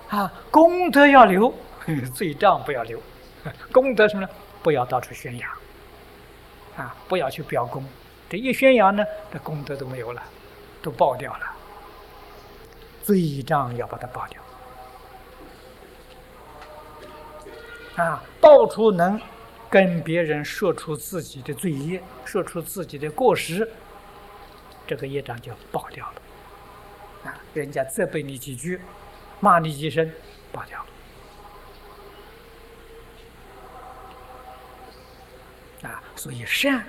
功德要留，罪障不要留。功德什么呢？不要到处宣扬，不要去表功。这一宣扬呢，这功德都没有了，都爆掉了。罪障要把它爆掉。到处能跟别人说出自己的罪业，说出自己的过失，这个业障就爆掉了。人家责备你几句，骂你几声，爆掉了。所以善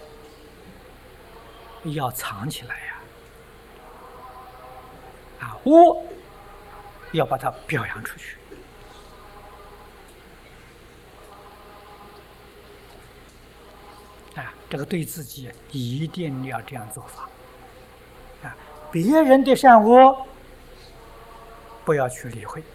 要藏起来呀，恶要把它表扬出去。这个对自己一定要这样做法。别人的善恶不要去理会。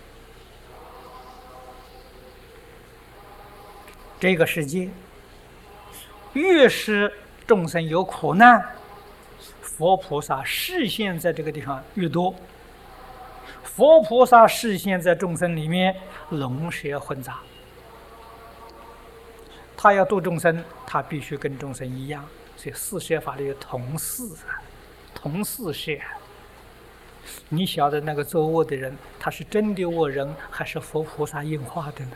这个世界越是众生有苦难，佛菩萨示现在这个地方越多。佛菩萨示现在众生里面，龙蛇混杂。他要度众生，他必须跟众生一样，所以四摄法里有同四摄。你晓得那个作恶的人，他是真的恶人，还是佛菩萨应化的呢？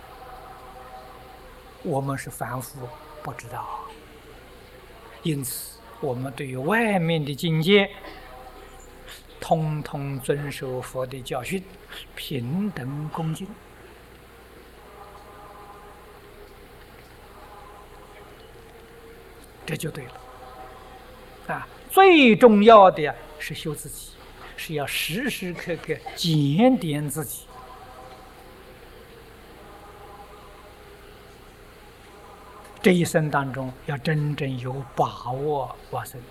我们是凡夫，不知道。因此，我们对于外面的境界，通通遵守佛的教训，平等恭敬。这就对了。最重要的是修自己，是要时时刻刻检点自己。这一生当中要真正有把握往生。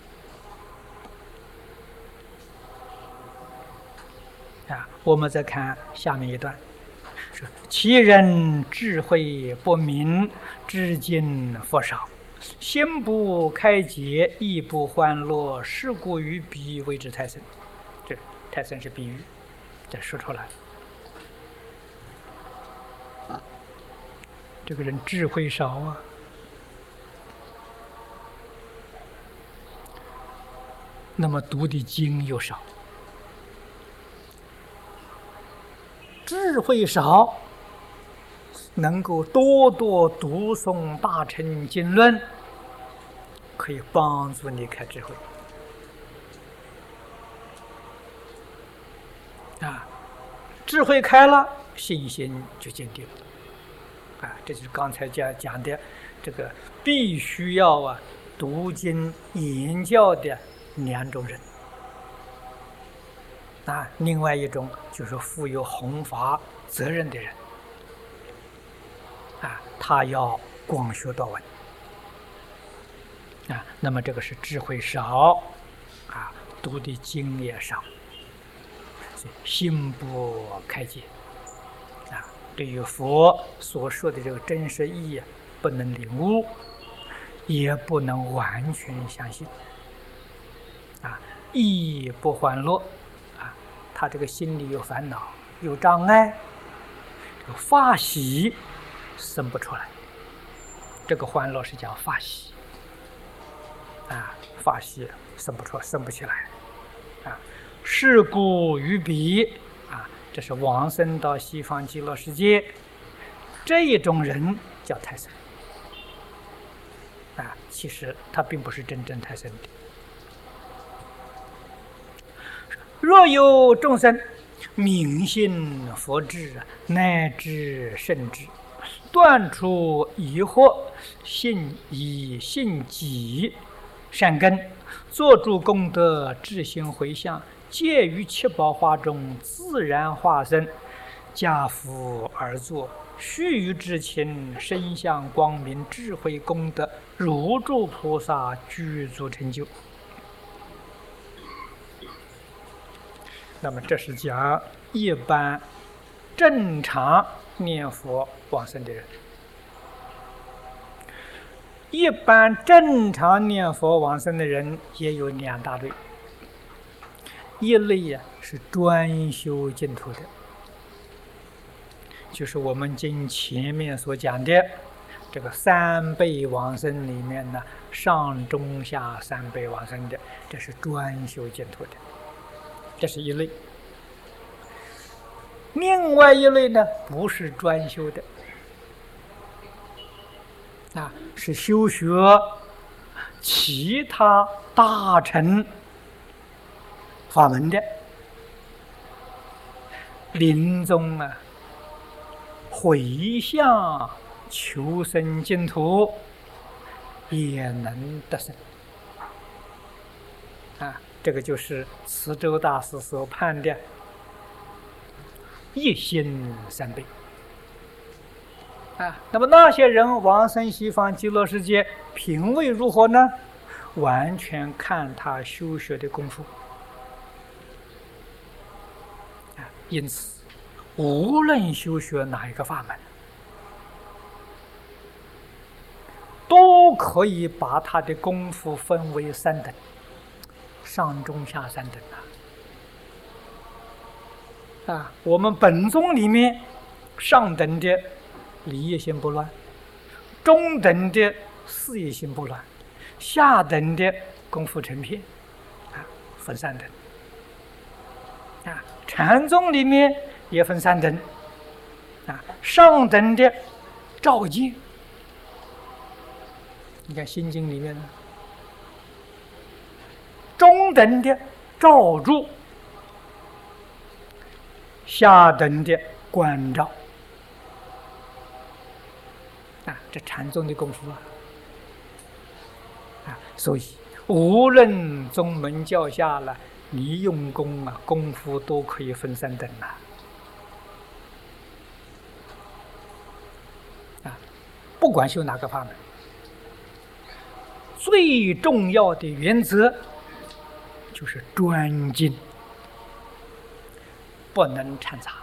我们再看下面一段，说其人智慧不明，知见佛少，心不开解，意不欢乐，是故于彼谓之胎生。这胎生是比喻，这说出来。这个人智慧少那么读的经又少。智慧少，能够多多读诵大乘经论，可以帮助你开智慧。智慧开了，信心就坚定了。这就是刚才讲的这个必须要读经研教的两种人。另外一种就是负有弘法责任的人。他要广学多闻。那么这个是智慧少，读的经也少，心不开解。对于佛所说的这个真实意义不能领悟，也不能完全相信。意不欢乐，他这个心里有烦恼，有障碍，这个法喜生不出来。这个欢乐是讲法喜，法喜生不起来。是故于彼，这是往生到西方极乐世界，这一种人叫胎生。其实他并不是真正胎生的。若有众生明信佛智，乃至圣智，断除疑惑，信以信己善根，做诸功德，至心回向，借于七宝花中自然化身，家福而作，须臾之情，身相光明，智慧功德，如诸菩萨具足成就。那么这是讲一般正常念佛往生的人。一般正常念佛往生的人也有两大类，一类是专修净土的， 就是我们经前面所讲的这个三辈往生里面呢，上中下三辈往生的，这是专修净土的，这是一类。另外一类呢，不是专修的，是修学其他大乘法门的，临终回向求生净土，也能得生。这个就是慈州大师所判的一心三辈。那么那些人往生西方极乐世界，品位如何呢？完全看他修学的功夫。因此，无论修学哪一个法门，都可以把他的功夫分为三等，上中下三等我们本宗里面，上等的理业心不乱，中等的事业心不乱，下等的功夫成片，分三等。禅宗里面也分三等，上等的照见，你看《心经》里面呢，中等的照住，下等的关照，这禅宗的功夫所以无论宗门教下了，你用功功夫都可以分三等不管修哪个法门，最重要的原则就是专精，不能掺杂。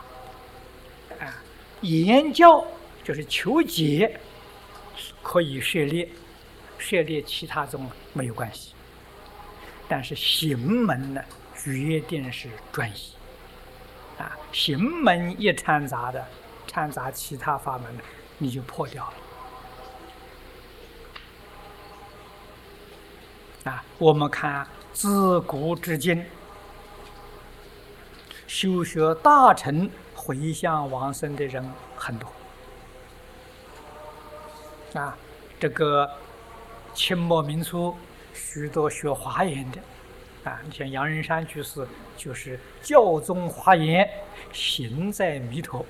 言教就是求解，可以涉猎其他宗没有关系，但是行门呢，决定是专一。行门一掺杂其他法门，你就破掉了。我们看自古至今，修学大乘回向往生的人很多。这个清末民初许多学华严的，你像杨仁山居士，就是教宗华严，行在弥陀。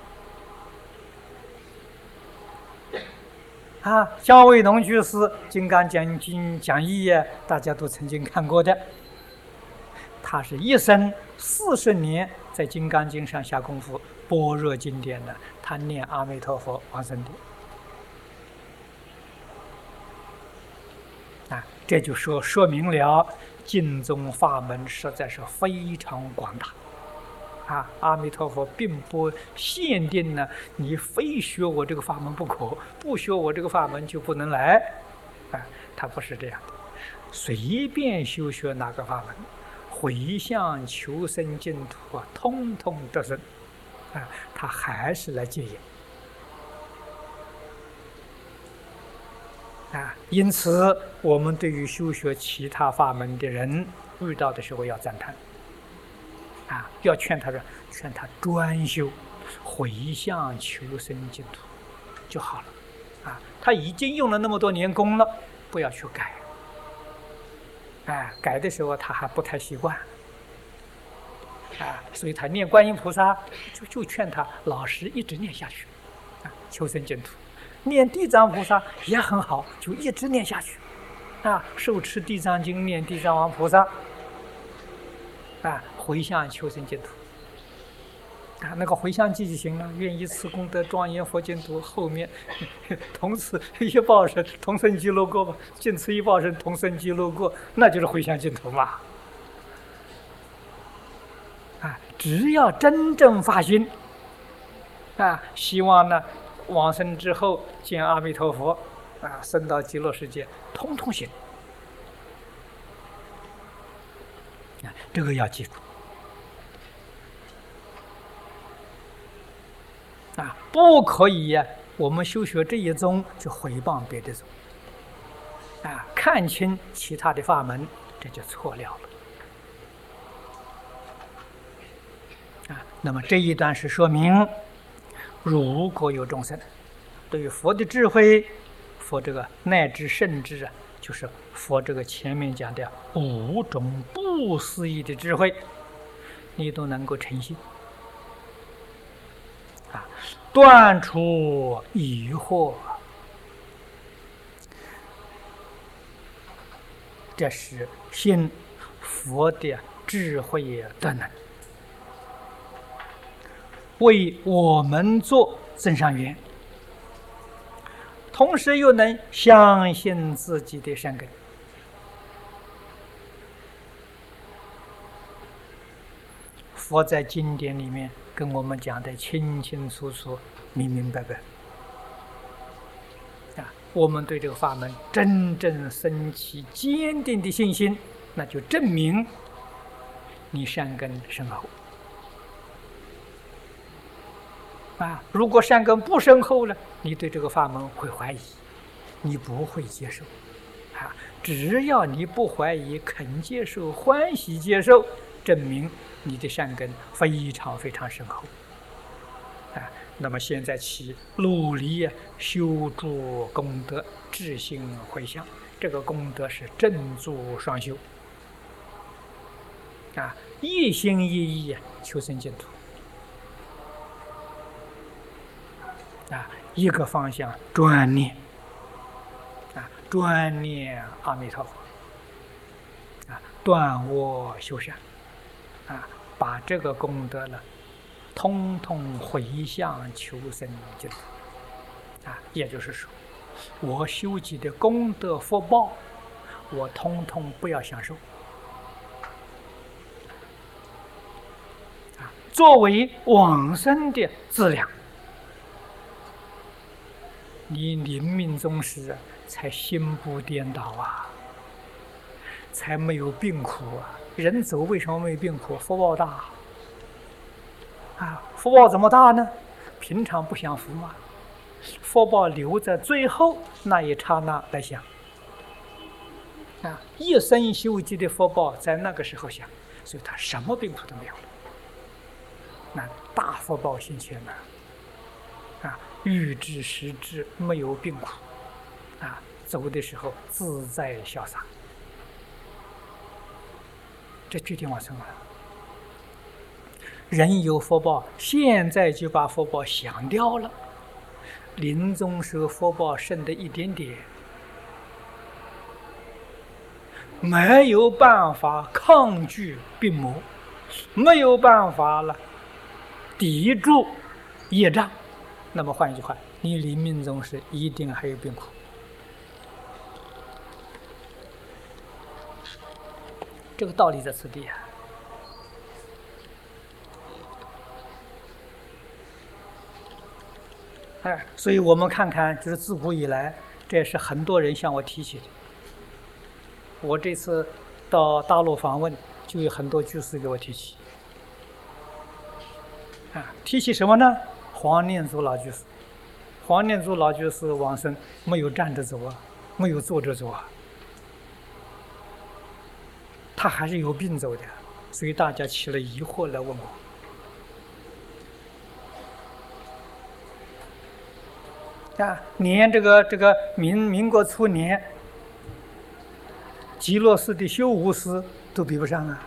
姜维农居士《金刚讲经讲义》大家都曾经看过的。他是一生40年在《金刚经》上下功夫，般若经典的，他念阿弥陀佛往生的。这就说明了净宗法门实在是非常广大。阿弥陀佛并不限定呢，你非学我这个法门不可，不学我这个法门就不能来。他不是这样的，随便修学哪个法门，回向求生净土通通得生。他还是来接引。因此我们对于修学其他法门的人，遇到的时候要赞叹。要劝他专修，回向求生净土就好了。他已经用了那么多年功了，不要去改。改的时候他还不太习惯。所以他念观音菩萨，就劝他老实一直念下去，求生净土。念地藏菩萨也很好，就一直念下去。受持地藏经，念地藏王菩萨。回向求生净土。那个回向记就行了，愿以此功德庄严佛净土，后面同此一报身同生极乐国吧，尽此一报身同生极乐国，那就是回向净土嘛。只要真正发心，希望呢往生之后见阿弥陀佛，升到极乐世界，通通行。这个要记住。 不可以呀，我们修学这一宗就毁谤别的宗，看清其他的法门，这就错了那么这一段是说明，如果有众生对于佛的智慧，佛这个乃至甚至就是佛这个前面讲的5种不思议的智慧，你都能够诚信断除疑惑，这是信佛的智慧德能，为我们做增上缘，同时又能相信自己的善根。佛在经典里面跟我们讲的清清楚楚、明明白白我们对这个法门真正升起坚定的信心，那就证明你善根深厚如果善根不深厚了，你对这个法门会怀疑，你不会接受只要你不怀疑，肯接受，欢喜接受，证明你的善根非常非常深厚那么现在起努力修诸功德，至心回向，这个功德是正助双修一心一意求生净土一个方向专念专念阿弥陀佛断我修善把这个功德呢通通回向求生净土也就是说，我修集的功德福报，我通通不要享受作为往生的资粮，你临命终时才心不颠倒才没有病苦人走为什么没有病苦？福报大福报怎么大呢？平常不享福嘛，福报留在最后那一刹那来享一生修集的福报在那个时候享，所以他什么病苦都没有了。那大福报现前欲知时知，没有病苦走的时候自在潇洒，这决定往生人有福报，现在就把福报想掉了，临终时候福报剩的一点点，没有办法抗拒病魔，没有办法了抵住业障，那么换一句话，你临命终时一定还有病苦。这个道理在此地所以我们看看，就是自古以来，这也是很多人向我提起的。我这次到大陆访问，就有很多居士给我提起。提起什么呢？黄念祖老居士。黄念祖老居士往生没有站着走没有坐着走他还是有病走的，所以大家起了疑惑来问我。年这个民国初年，极乐寺的修无师都比不上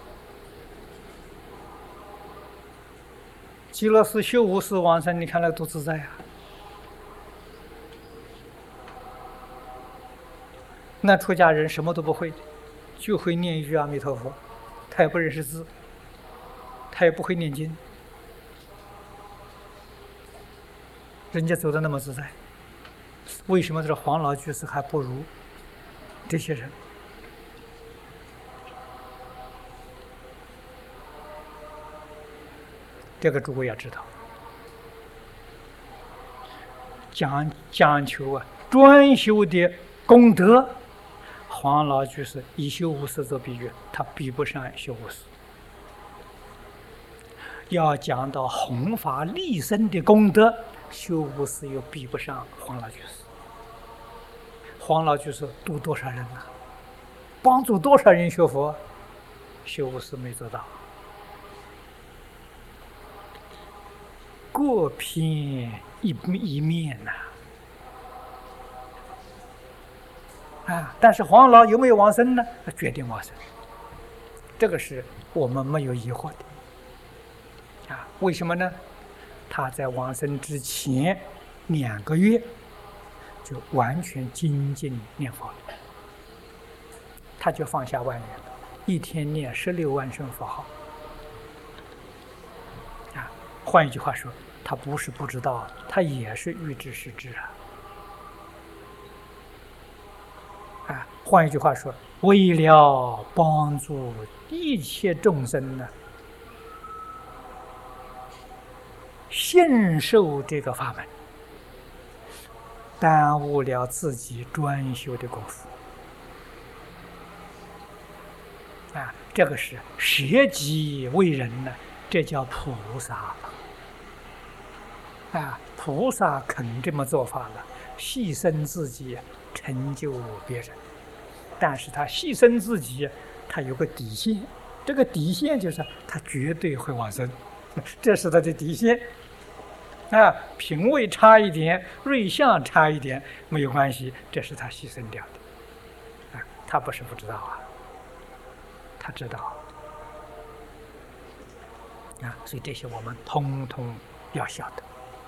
极乐寺修无师往生，你看那多自在那出家人什么都不会，就会念一句阿弥陀佛，他也不认识字，他也不会念经，人家走得那么自在，为什么这黄老居士还不如这些人？这个诸位要知道，讲求专修的功德。黄老居士以修无师做比喻，他比不上修无师。 要讲到弘法利生的功德，修无师又比不上黄老居士。黄老居士度多少人呐？帮助多少人学佛？修无师没做到。各偏一面呐。但是黄老有没有往生呢？决定往生，这个是我们没有疑惑的。为什么呢？他在往生之前2个月就完全精进念佛了，他就放下万缘了，一天念16万声佛号。换一句话说，他不是不知道，他也是预知实知换一句话说，为了帮助一切众生呢，信受这个法门，耽误了自己专修的功夫。这个是舍己为人呢，这叫菩萨了。菩萨肯这么做法了，牺牲自己成就别人。但是他牺牲自己，他有个底线，这个底线就是他绝对会往生，这是他的底线。品位差一点，瑞相差一点没有关系，这是他牺牲掉的。他不是不知道他知道所以这些我们通通要晓得。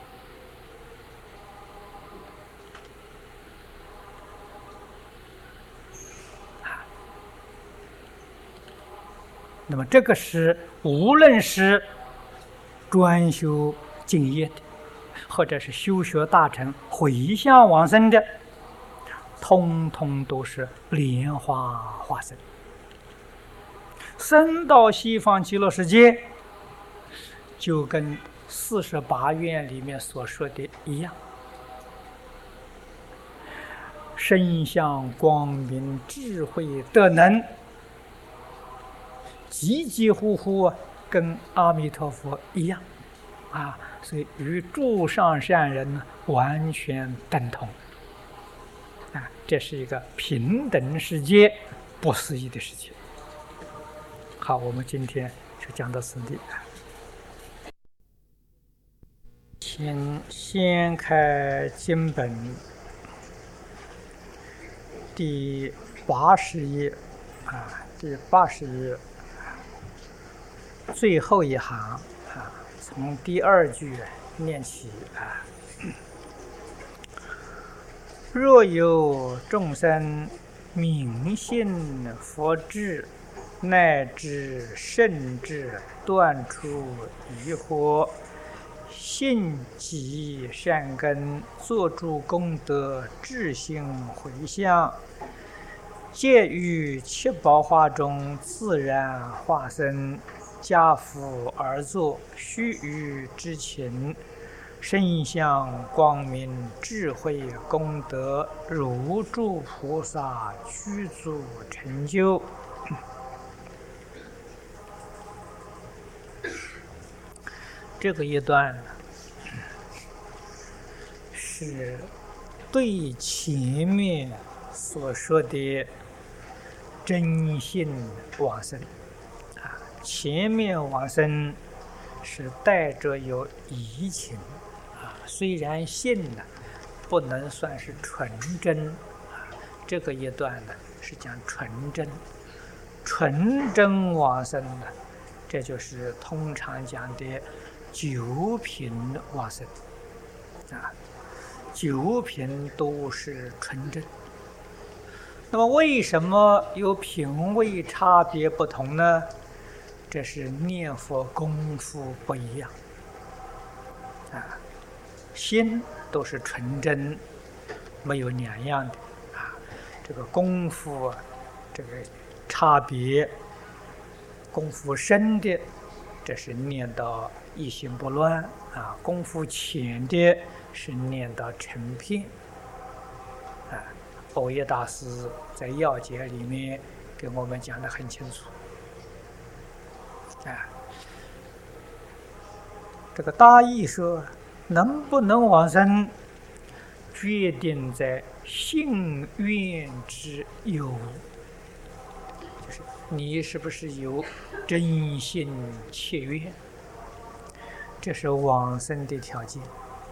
那么这个是无论是专修净业的，或者是修学大乘回向往生的，通通都是莲花化身，生到西方极乐世界，就跟48愿里面所说的一样，身相光明智慧德能，几几乎乎跟阿弥陀佛一样所以与诸上善人完全等同这是一个平等世界，不思议的世界。好，我们今天就讲到此地。先开经本第80页第80页最后一行从第2句念起若有众生明信佛智，乃至圣智，断除疑惑，信集善根，作诸功德，智行回向，皆于七宝华中自然化身，家父而作，须臾之情，身相光明智慧功德，如诸菩萨具足成就。这个一段是对前面所说的真信往生前面往生是带着有疑情虽然信呢不能算是纯真这个一段呢是讲纯真往生呢，这就是通常讲的9品往生9品都是纯真。那么为什么有品位差别不同呢？这是念佛功夫不一样心都是纯真，没有两样的这个功夫这个差别，功夫深的这是念到一心不乱功夫浅的是念到成片藕益大师在要解里面给我们讲得很清楚这个大意说，能不能往生，决定在信愿之有无，就是你是不是有真心切愿，这是往生的条件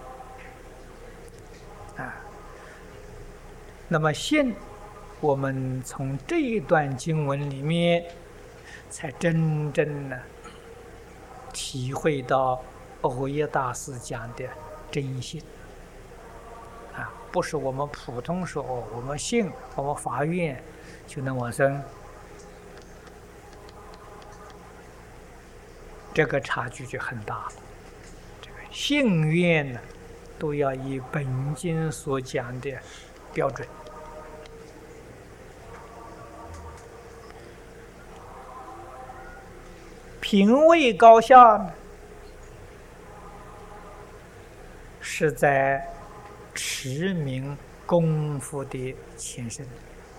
啊。那么信，我们从这一段经文里面，才真正的体会到藕益大师讲的真心啊，不是我们普通说哦，我们信，我们发愿就能往生，这个差距就很大了。这个信愿呢，都要以本经所讲的标准。品位高下呢，是在持名功夫的前身。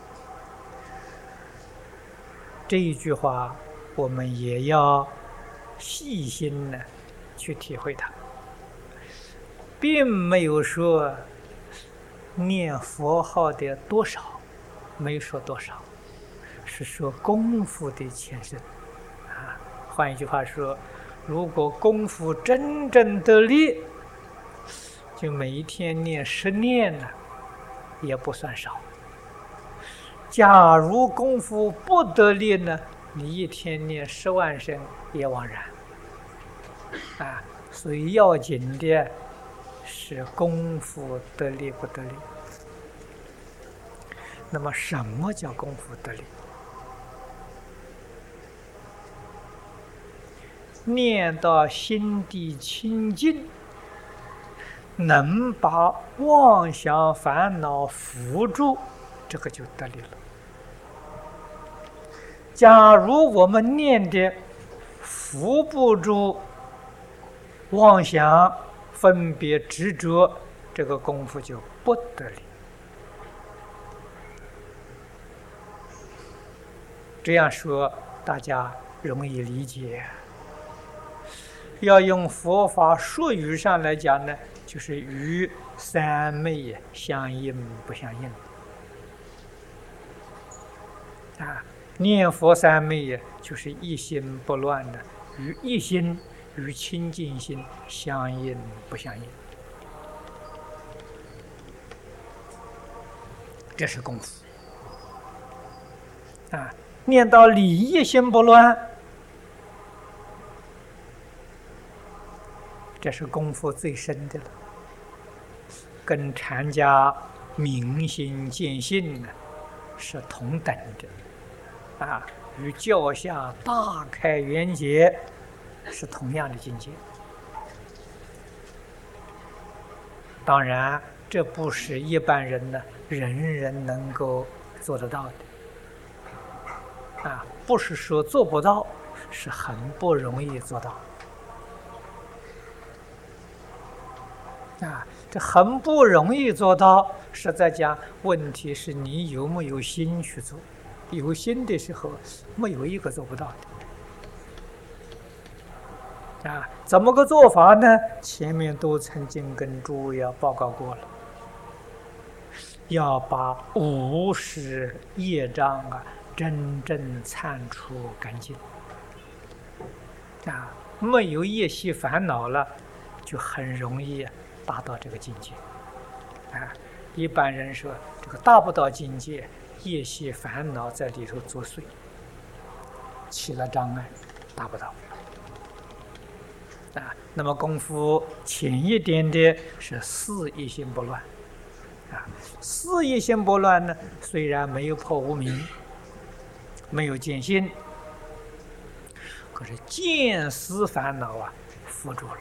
这一句话，我们也要细心的去体会它，并没有说念佛号的多少，没说多少，是说功夫的前身。换一句话说，如果功夫真正得力，就每一天念10念呢，也不算少。假如功夫不得力呢，你一天念10万声也枉然。啊，所以要紧的是功夫得力不得力。那么，什么叫功夫得力？念到心地清净，能把妄想烦恼扶住，这个就得力了。假如我们念的扶不住妄想、分别、执着，这个功夫就不得力。这样说大家容易理解。要用佛法术语上来讲呢，就是与三昧相应不相应啊。念佛三昧就是一心不乱的，与一心与清净心相应不相应，这是功夫啊。念到理一心不乱，这是功夫最深的了，跟禅家明心见性是同等的，啊，与教下大开圆觉是同样的境界。当然，这不是一般人呢人人能够做得到的，啊，不是说做不到，是很不容易做到。啊，这很不容易做到。实在讲，问题是你有没有心去做？有心的时候，没有一个做不到的。啊，怎么个做法呢？前面都曾经跟诸位报告过了。要把无始业障真正铲除干净。啊，没有业习烦恼了，就很容易达到这个境界。啊，一般人说这个达不到境界，业习烦恼在里头作祟，起了障碍，达不到。啊，那么功夫浅一点的是四一心不乱。啊，四一心不乱呢，虽然没有破无明，没有见心，可是见思烦恼扶住了。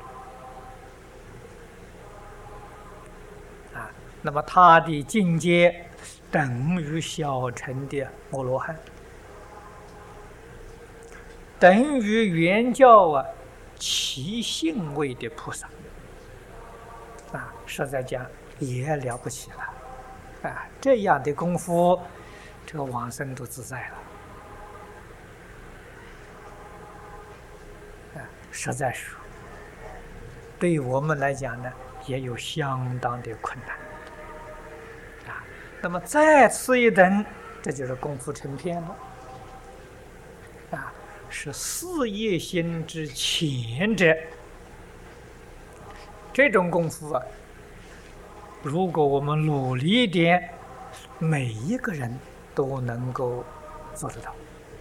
啊，那么他的境界等于小乘的摩罗汉，等于原教其性位的菩萨。啊，实在讲也了不起了。啊，这样的功夫，这个往生都自在了。啊，实在说， 对于我们来讲呢，也有相当的困难啊。那么再次一等，这就是功夫成片了啊，是事业心之前者。这种功夫啊，如果我们努力一点，每一个人都能够做得到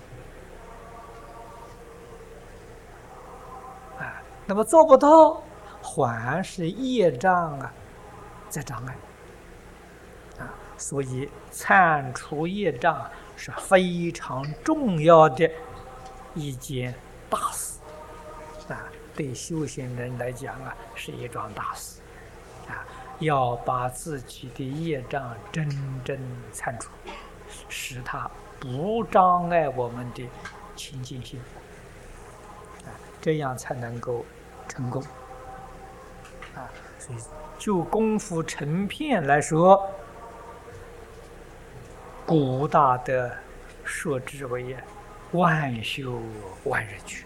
啊。那么做不到，还是业障啊在障碍啊。所以铲除业障是非常重要的一件大事啊。对修行人来讲啊，是一桩大事啊。要把自己的业障真正铲除，使它不障碍我们的清净心啊，这样才能够成功啊。所以就功夫成片来说，古大德说之为万修万人去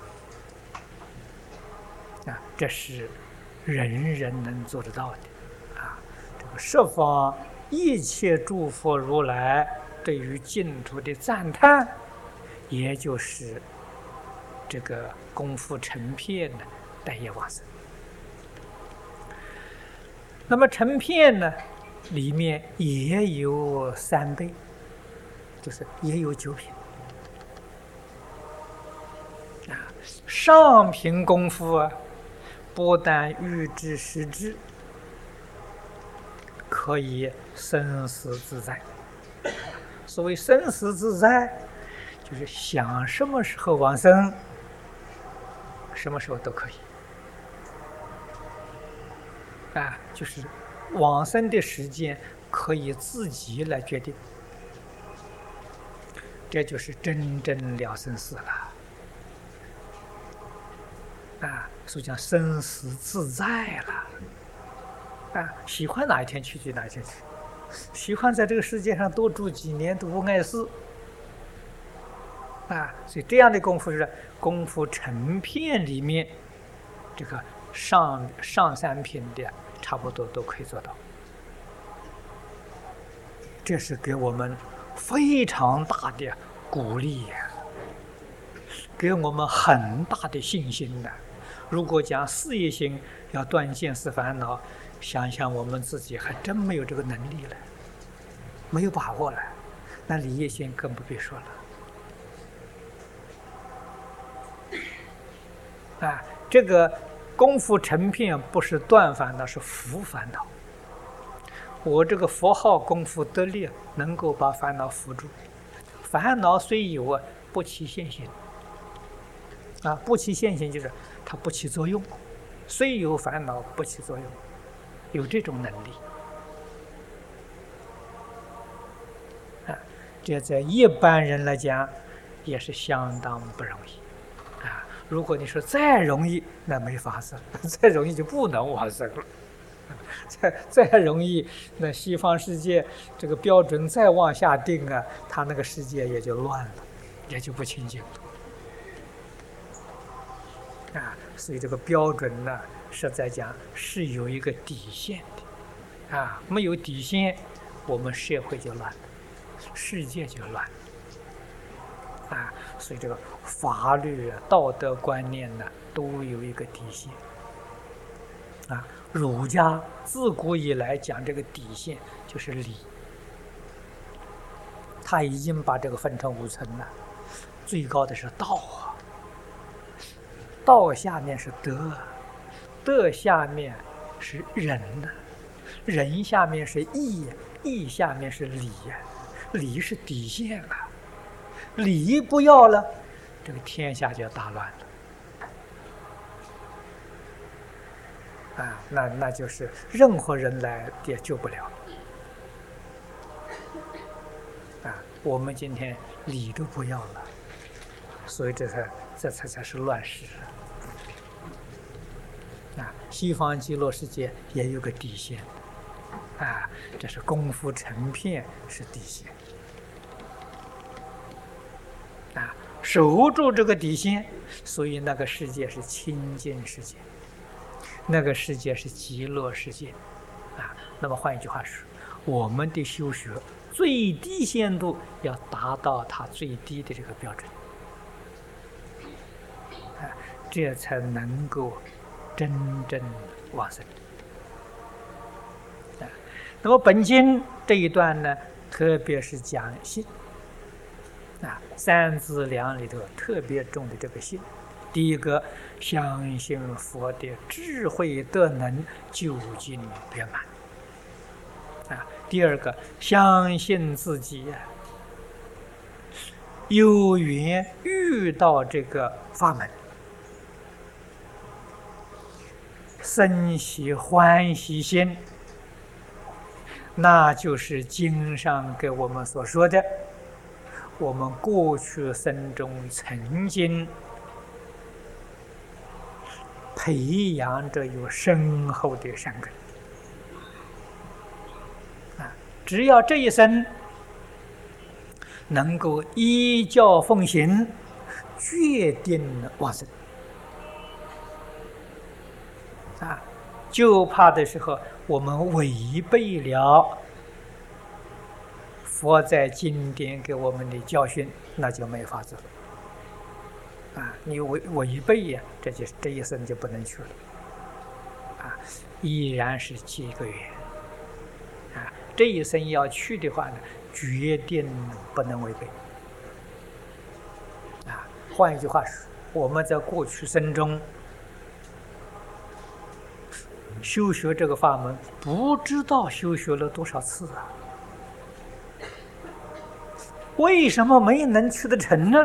啊，这是人人能做得到的啊。这个十方一切诸佛如来对于净土的赞叹，也就是这个功夫成片的待业往生。那么成片呢，里面也有三倍，就是也有九品啊。上品功夫啊，不但欲知实知，可以生死自在。所谓生死自在，就是想什么时候往生，什么时候都可以啊，就是往生的时间可以自己来决定，这就是真正了生死了啊。所以讲生死自在了啊，喜欢哪一天去就哪一天去，喜欢在这个世界上多住几年都无碍事啊。所以这样的功夫是功夫成片里面，这个上三品的差不多都可以做到，这是给我们非常大的鼓励呀，给我们很大的信心的。如果讲事业心要断见思烦恼，想想我们自己还真没有这个能力了，没有把握了，那理业心更不必说了啊。这个功夫成片不是断烦恼，是伏烦恼。我这个佛号功夫得力，能够把烦恼伏住。烦恼虽有啊，不起现行啊，不起现行就是它不起作用，虽有烦恼不起作用，有这种能力啊。这在一般人来讲也是相当不容易啊。如果你说再容易，那没法子了，再容易就不能往生了。再容易，那西方世界这个标准再往下定啊，他那个世界也就乱了，也就不清净了啊。所以这个标准呢，实在讲是有一个底线的啊，没有底线，我们社会就乱了，世界就乱了啊。所以这个法律啊、道德观念呢，都有一个底线啊。儒家自古以来讲这个底线就是礼，他已经把这个分成5层了。最高的是道啊，道下面是德，德下面是仁呢，仁下面是义，义下面是礼呀，礼是底线啊，礼不要了，这个天下就大乱了。啊，那就是任何人来也救不了啊！我们今天理都不要了，所以这才是乱世啊！西方极乐世界也有个底线啊，这是功夫成片是底线啊，守住这个底线，所以那个世界是清净世界。 那个世界是极乐世界啊。那么换一句话说，我们的修学最低限度要达到它最低的这个标准啊，这才能够真正往生啊。那么本经这一段呢，特别是讲信啊，三资粮里头特别重的这个信。第一个，相信佛的智慧德能究竟圆满啊。第二个，相信自己有缘遇到这个法门，生起欢喜心，那就是经上给我们所说的，我们过去生中曾经培养着有深厚的善根啊，只要这一生能够依教奉行，决定往生啊。就怕的时候我们违背了佛在经典给我们的教训，那就没法子了啊！你违背呀，这一生就不能去了啊！依然是结个缘啊！这一生要去的话呢，决定不能违背啊！换一句话说，我们在过去生中修学这个法门，不知道修学了多少次啊！为什么没能去得成呢？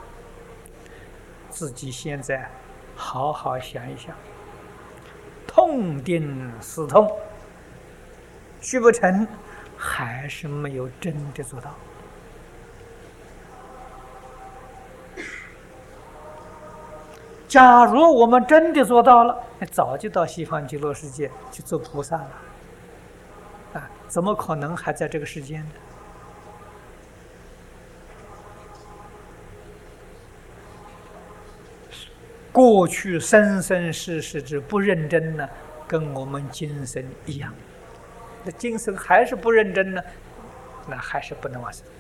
自己现在好好想一想，痛定思痛，去不成，还是没有真的做到。假如我们真的做到了，早就到西方极乐世界去做菩萨了啊！怎么可能还在这个世间呢？过去生生世世之不认真呢，跟我们今生一样。那今生还是不认真呢，那还是不能往生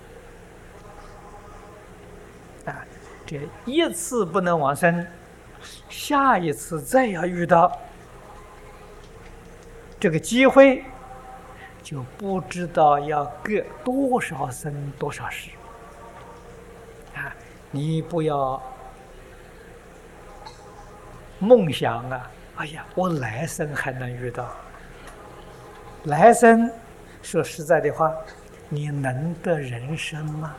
啊！这一次不能往生，下一次再要遇到这个机会，就不知道要隔多少生多少世啊！你不要梦想啊！哎呀，我来生还能遇到。来生，说实在的话，你能得人生吗？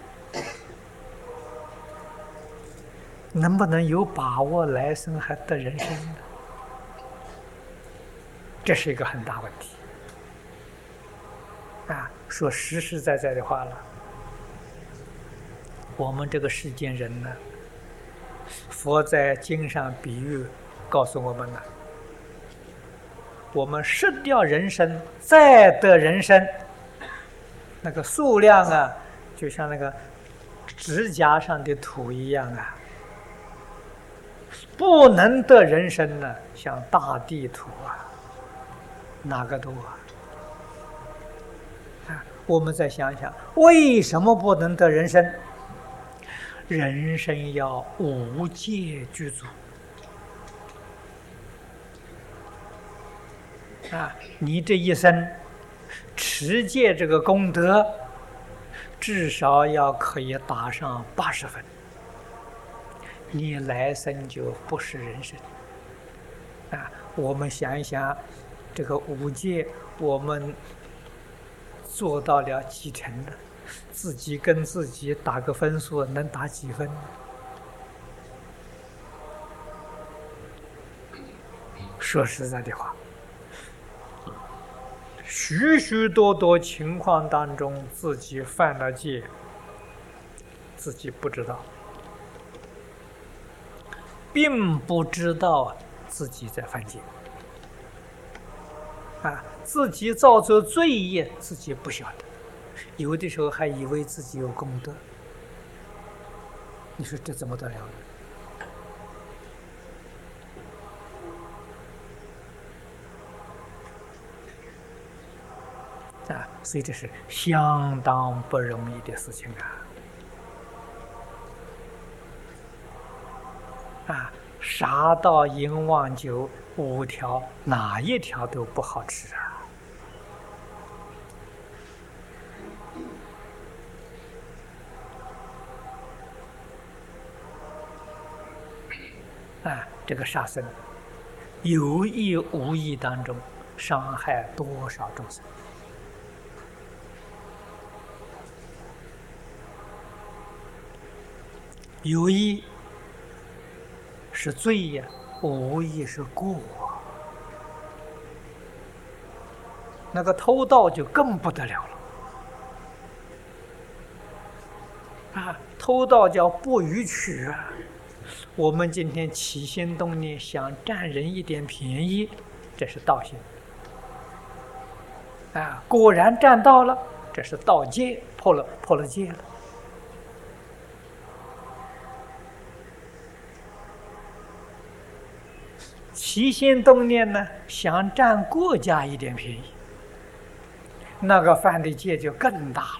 能不能有把握来生还得人生呢？这是一个很大问题啊！说实实在在的话了，我们这个世间人呢，佛在经上比喻告诉我们了，我们失掉人生再得人生，那个数量啊，就像那个指甲上的土一样啊，不能得人生呢，像大地土啊，哪个多啊？我们再想想，为什么不能得人生？人生要无戒具足啊！你这一生持戒这个功德，至少要可以打上80分，你来生就不是人生啊！我们想一想，这个五戒我们做到了几成的？自己跟自己打个分数，能打几分？说实在的话，许许多多情况当中，自己犯了戒，自己不知道，并不知道自己在犯戒啊，自己造作罪业，自己不晓得。有的时候还以为自己有功德，你说这怎么得了呢？ 所以这是相当不容易的事情杀盗淫妄酒5条，哪一条都不好吃这个杀生，有意无意当中伤害多少众生？有意是罪呀，无意是过。那个偷盗就更不得了了偷盗叫不逾矩我们今天起心动念想占人一点便宜，这是盗心果然占到了，这是盗戒，破了戒了。起心动念呢，想占国家一点便宜，那个犯的戒就更大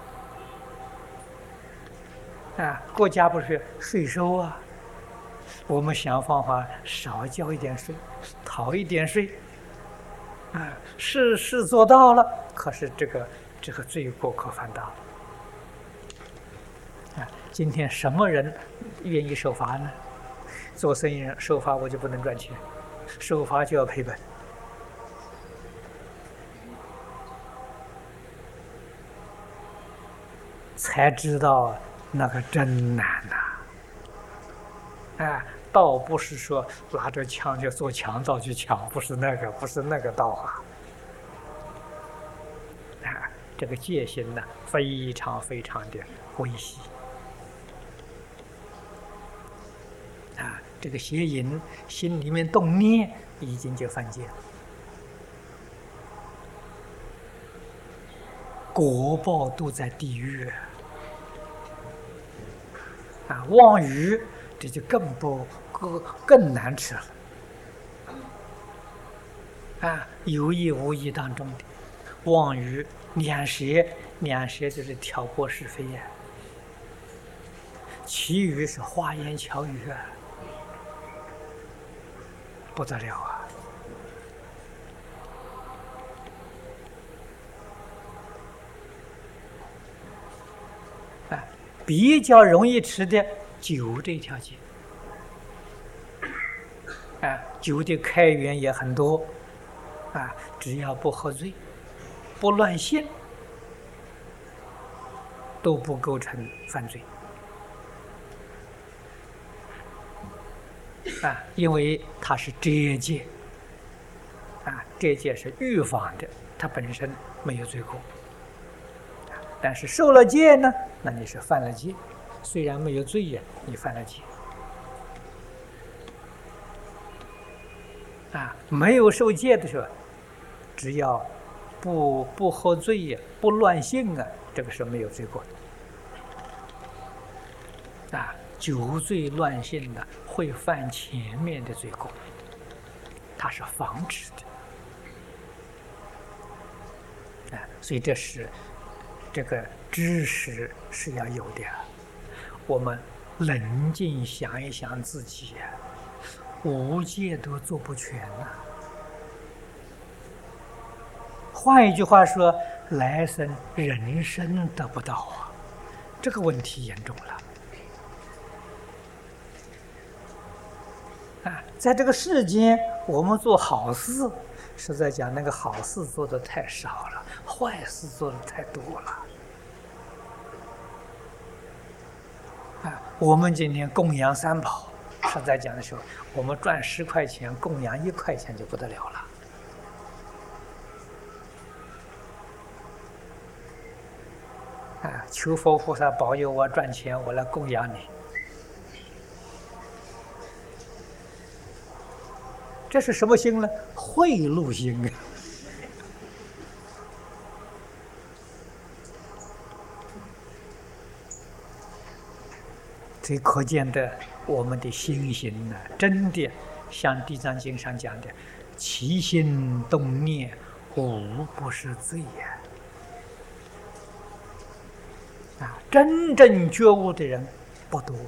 了国家不是税收我们想方法少交一点税，逃一点税是做到了，可是这个罪过可犯大了今天什么人愿意守法呢？做生意人守法，我就不能赚钱，守法就要赔本才知道那个真难倒不是说拿着枪就做强盗去抢，不是那个道这个戒心呢，非常非常的微细这个邪淫心里面动念，已经就犯戒了，果报都在地狱妄语这就更难吃了有意无意当中的妄语，两舌就是挑拨是非其余是花言巧语不得了比较容易吃的酒这条戒酒的开源也很多只要不喝醉，不乱性，都不构成犯罪因为它是遮戒遮戒是预防的，它本身没有罪过但是受了戒呢，那你是犯了戒，虽然没有罪业，你犯了戒没有受戒的时候，只要不喝醉呀，不乱性这个是没有罪过的酒醉乱性的会犯前面的罪过，它是防止的所以这个知识是要有的我们冷静想一想自己无戒都做不全换一句话说，来生人生得不到这个问题严重了在这个世间我们做好事，实在讲那个好事做的太少了，坏事做的太多了我们今天供养三宝，实在讲的时候，我们赚10块钱，供养1块钱就不得了了求佛菩萨保佑我赚钱，我来供养你，这是什么心呢？贿赂心所以可见的我们的心行真的像《地藏经》上讲的，起心动念无不是罪真正觉悟的人不多，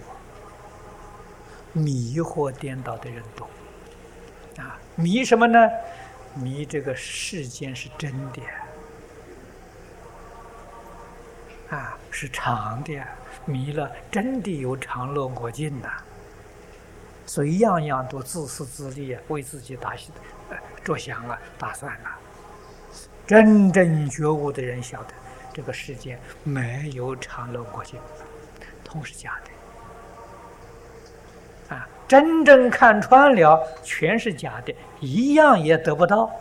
迷惑颠倒的人多。迷什么呢？迷这个世间是真的是常的迷了真的有常乐我净呐。所以样样都自私自利为自己着想打算真正觉悟的人晓得，这个世界没有常乐我净，通是假的。真正看穿了，全是假的，一样也得不到。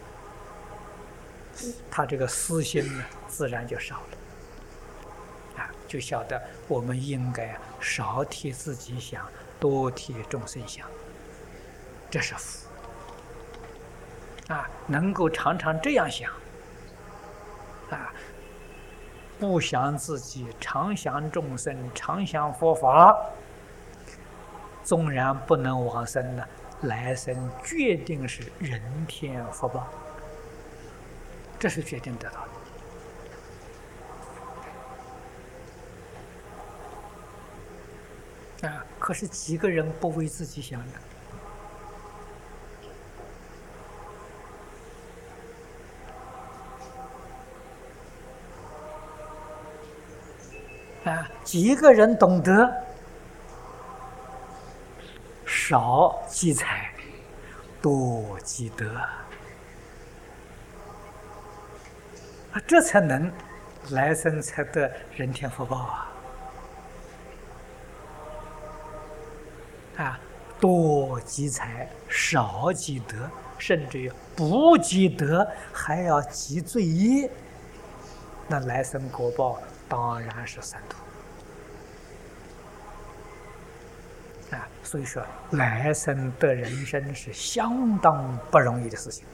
他这个私心呢，自然就少了。就晓得我们应该少替自己想，多替众生想，这是福。能够常常这样想，不想自己，常想众生，常想佛法。纵然不能往生呢，来生决定是人天福报，这是决定得到的。可是几个人不为自己想的？几个人懂得？少积财，多积德，这才能来生才得人天福报多积财，少积德，甚至于不积德还要积罪业，那来生果报当然是三途。所以说来生得人生是相当不容易的事情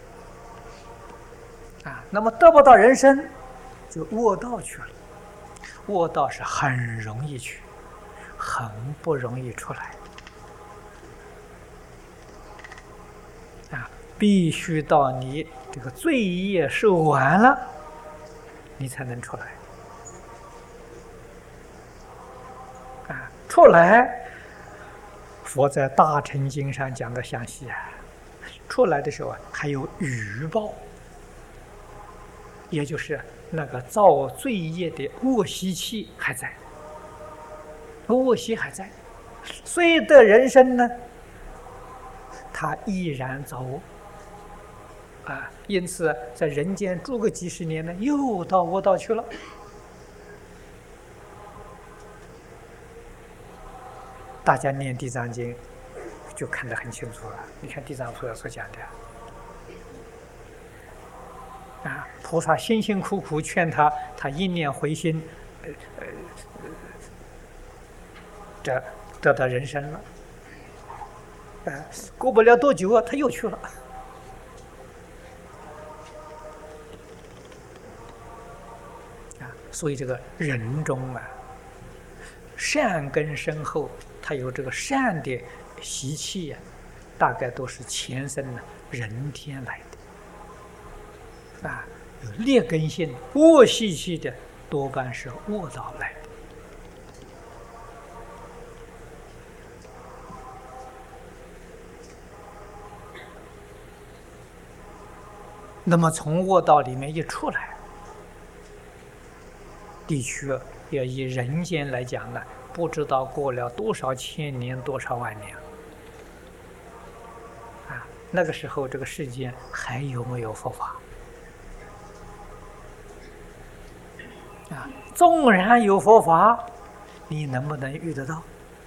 那么得不到人生，就卧道去了。卧道是很容易去，很不容易出来必须到你这个罪业受完了，你才能出来出来。佛在《大乘经》上讲的详细出来的时候还有余报，也就是那个造罪业的恶习气还在，恶习还在，虽得人生呢，他依然造恶因此在人间住个几十年呢，又到恶道去了。大家念《地藏经》就看得很清楚了。你看地藏菩萨所讲的菩萨辛辛苦苦劝他，他一念回心，这得到人生了。过不了多久他又去了。所以这个人中善根深厚，他有这个善的习气大概都是前生人天来的有劣根性、恶习气的，多半是恶道来的。那么从恶道里面一出来，的确要以人间来讲呢，不知道过了多少千年、多少万年那个时候这个世间还有没有佛法纵然有佛法，你能不能遇得到？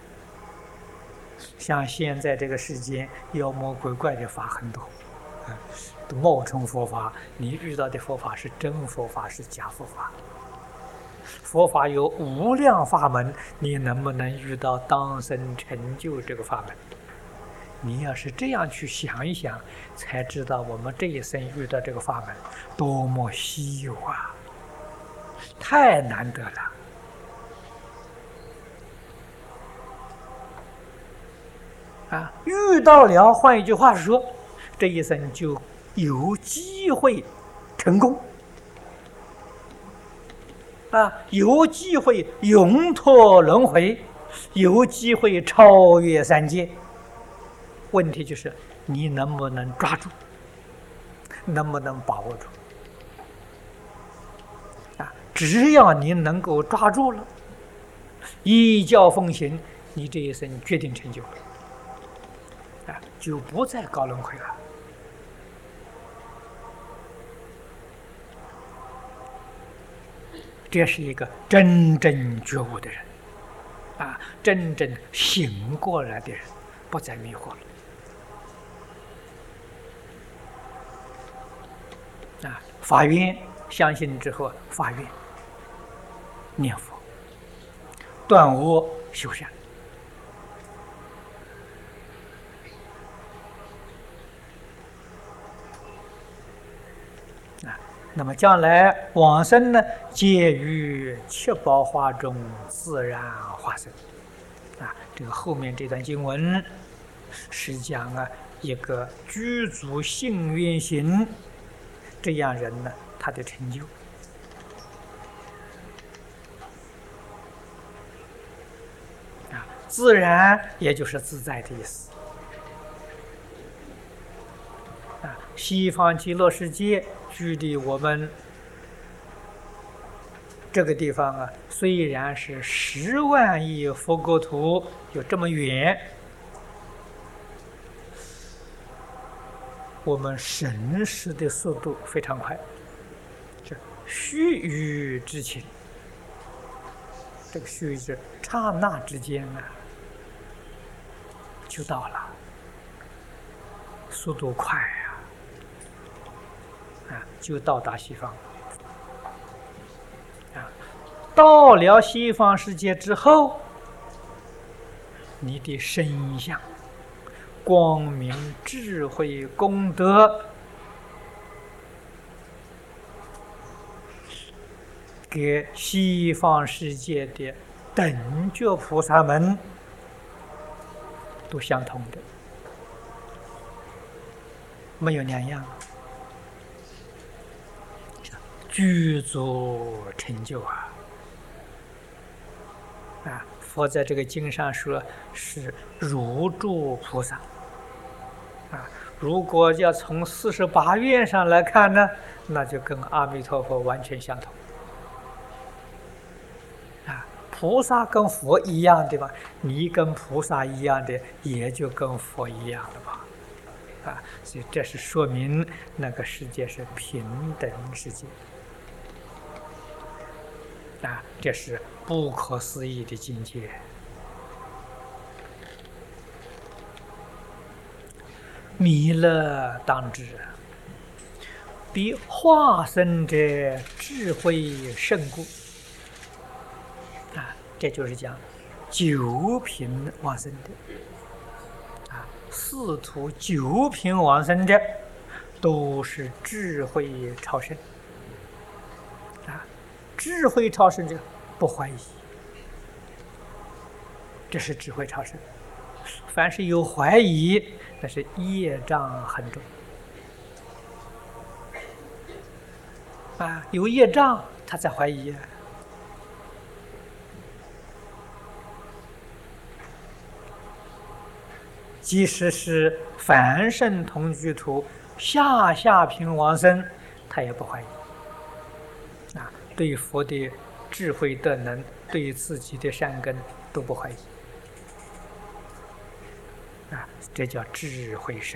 像现在这个世间妖魔鬼怪的法很多都冒充佛法，你遇到的佛法是真佛法是假佛法？佛法有无量法门，你能不能遇到当生成就这个法门？你要是这样去想一想，才知道我们这一生遇到这个法门多么稀有太难得了遇到了，换一句话说，这一生就有机会成功有机会永脱轮回，有机会超越三界。问题就是你能不能抓住，能不能把握住？只要你能够抓住了，依教奉行，你这一生决定成就了，就不再搞轮回了。这是一个真正觉悟的人，真正醒过来的人，不再迷惑了。发愿，相信之后发愿，念佛，断恶修善。那么将来往生呢，皆于七宝花中自然化身。这个后面这段经文是讲一个具足信愿行这样人呢，他的成就。自然也就是自在的意思。西方极乐世界距离我们这个地方虽然是10万亿佛国土有这么远，我们神识的速度非常快，是须臾之情。这个须臾是刹那之间就到了，速度快就到达西方。到了西方世界之后，你的身相、光明、智慧、功德，给西方世界的等觉菩萨们都相同的，没有两样。具足成就佛在这个经上说是如住菩萨如果要从48愿上来看呢，那就跟阿弥陀佛完全相同菩萨跟佛一样的吧，你跟菩萨一样的，也就跟佛一样了吧所以这是说明那个世界是平等世界这是不可思议的境界。弥勒当知，彼化身者智慧甚故这就是讲九品往生的四土九品往生的都是智慧超生智慧超生者不怀疑，这是智慧超生。凡是有怀疑，那是业障很重有业障他才怀疑即使是凡圣同居土下品往生，他也不怀疑对佛的智慧德能，对自己的善根都不怀疑这叫智慧生。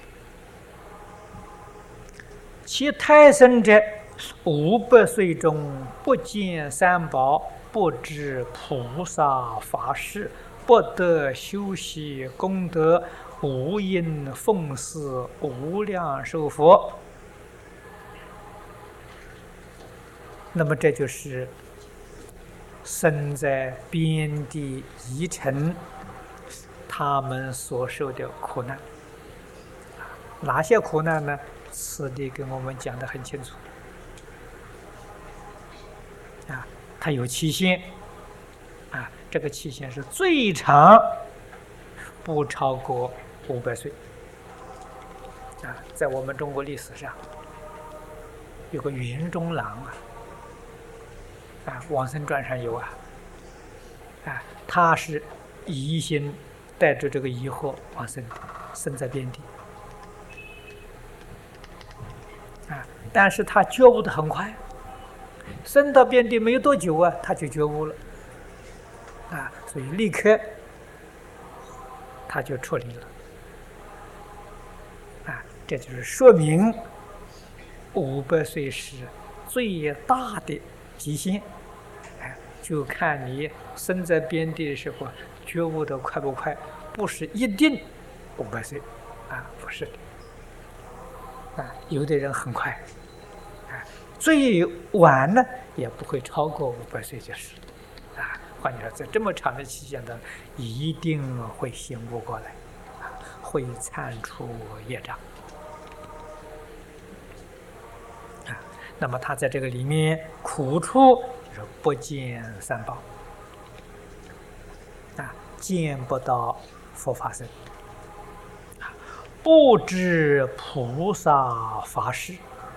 其胎生者500岁中不见三宝，不知菩萨法事，不得修习功德，无因奉祀无量寿佛。那么这就是生在边地夷城他们所受的苦难哪些苦难呢？此地跟我们讲得很清楚它有期限这个期限是最长不超过500岁在我们中国历史上有个袁中郎往生传上有他是疑心带着这个疑惑往生，生在边地但是他觉悟的很快，生到边地没有多久他就觉悟了所以立刻他就处理了这就是说明500岁是最大的极限就看你生在边地的时候觉悟的快不快，不是一定500岁不是的有的人很快最晚呢也不会超过500岁就是换句话说，在这么长的期间呢，一定会醒悟过来会铲除业障那么他在这个里面苦处就是不见三宝见不到佛法身不知菩萨法事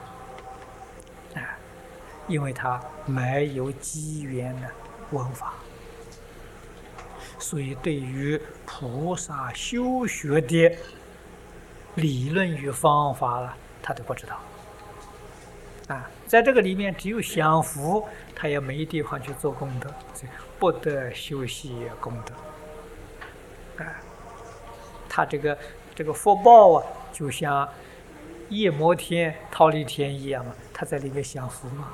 因为他没有机缘呢闻法，所以对于菩萨修学的理论与方法他都不知道在这个里面只有享福，他也没地方去做功德，不得修习功德他这个福报就像夜摩天、忉利天一样他在里面享福嘛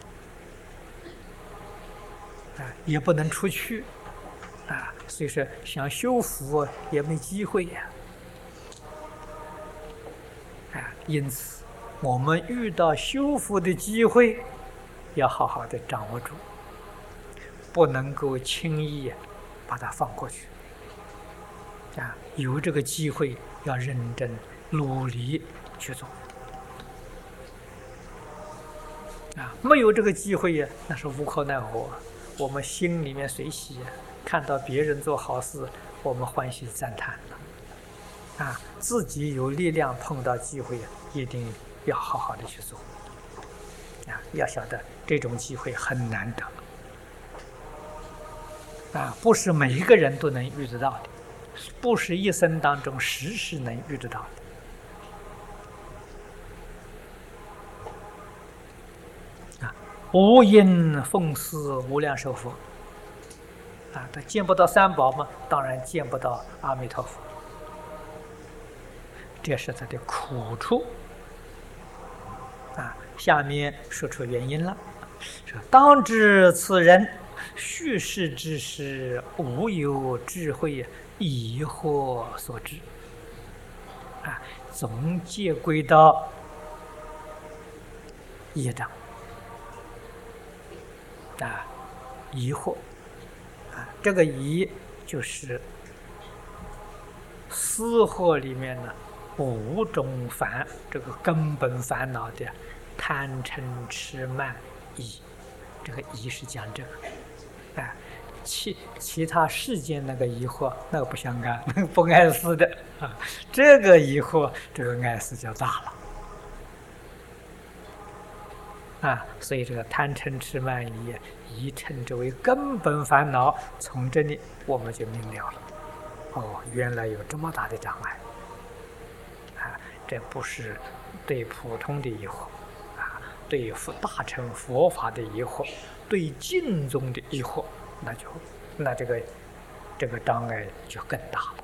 也不能出去所以说想修福也没机会因此我们遇到修福的机会要好好的掌握住，不能够轻易把它放过去有这个机会要认真努力去做没有这个机会那是无可奈何我们心里面随喜看到别人做好事我们欢喜赞叹自己有力量碰到机会一定要好好的去做要晓得这种机会很难得不是每一个人都能遇得到的，不是一生当中时时能遇得到的无因奉事无量寿佛他见不到三宝嘛，当然见不到阿弥陀佛，这是他的苦处下面说出原因了，说当知此人叙事之时无有智慧，疑惑所致总结归到业障疑惑这个疑就是思惑里面的5种这个根本烦恼的贪嗔痴慢疑，这个疑是讲这个其他世间那个疑惑那个不相干，那个不碍事的这个疑惑这个碍事就大了所以这个贪嗔痴慢疑称之为根本烦恼，从这里我们就明了了原来有这么大的障碍这不是对普通的疑惑对大乘佛法的疑惑，对净宗的疑惑，那这个障碍就更大了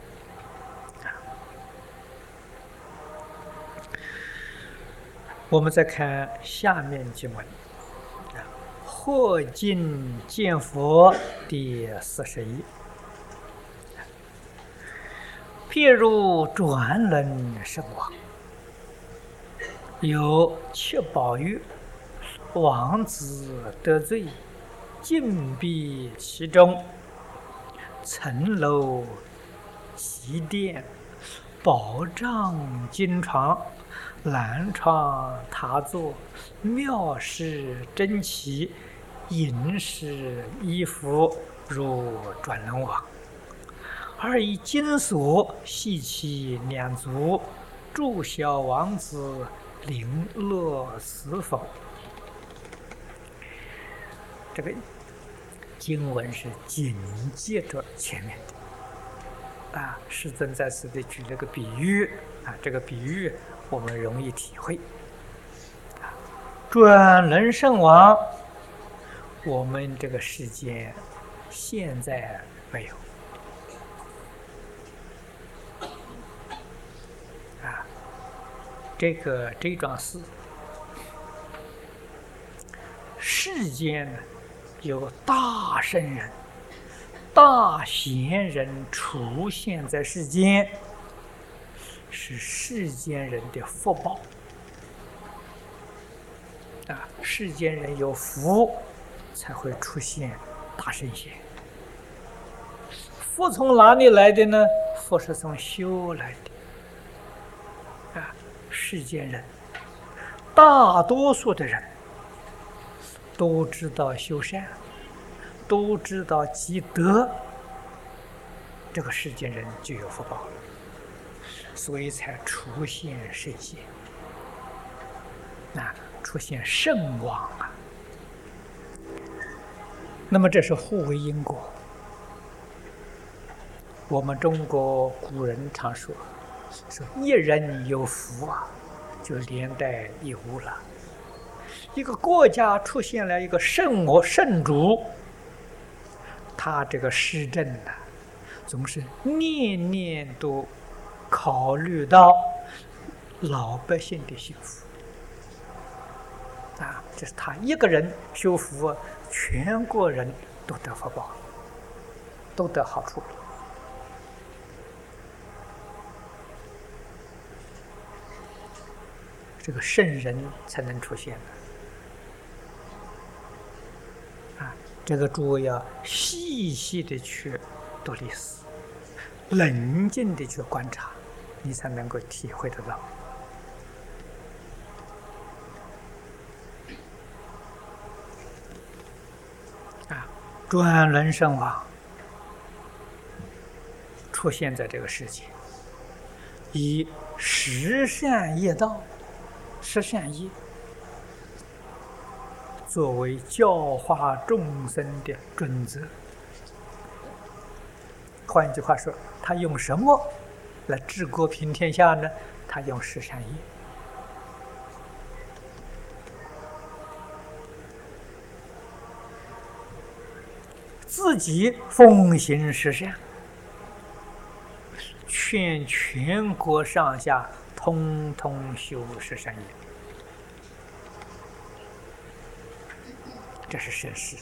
我们再看下面经文或今见佛第41，譬如转轮圣王，有7宝玉，王子得罪，禁闭其中，层楼极殿，宝帐金床，蓝床榻座，妙事珍奇，银饰衣服，如转轮王。而以金锁系其两足，助小王子临乐此否？ 这个经文是紧接着前面的世尊在此地举了个比喻这个比喻我们容易体会转轮圣王，我们这个世间现在没有这桩事，世间呢有大圣人、大贤人出现在世间，是世间人的福报世间人有福，才会出现大圣贤。福从哪里来的呢？福是从修来的世间人大多数的人都知道修善，都知道积德，这个世间人就有福报了，所以才出现圣贤出现圣王那么这是互为因果。我们中国古人常说一人有福就连带一物了。一个国家出现了一个圣主，他这个施政总是念念都考虑到老百姓的幸福这是他一个人修福全国人都得福报，都得好处。这个圣人才能出现这个诸位要细细的去读历史，冷静的去观察，你才能够体会得到转轮圣王出现在这个世界，以十善业道、十善业作为教化众生的准则。换一句话说，他用什么来治国平天下呢？他用十善业。自己奉行十善，劝全国上下通通修十善业，这是盛世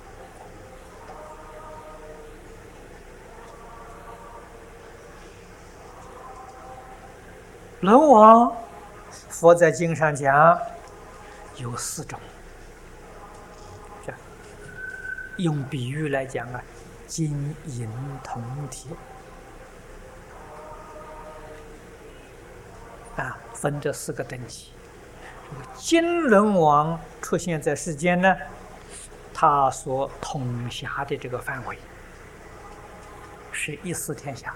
轮王，佛在经上讲有4种，用比喻来讲金银铜铁分这4个等级。金轮王出现在世间呢，他所统辖的这个范围是1/4天下。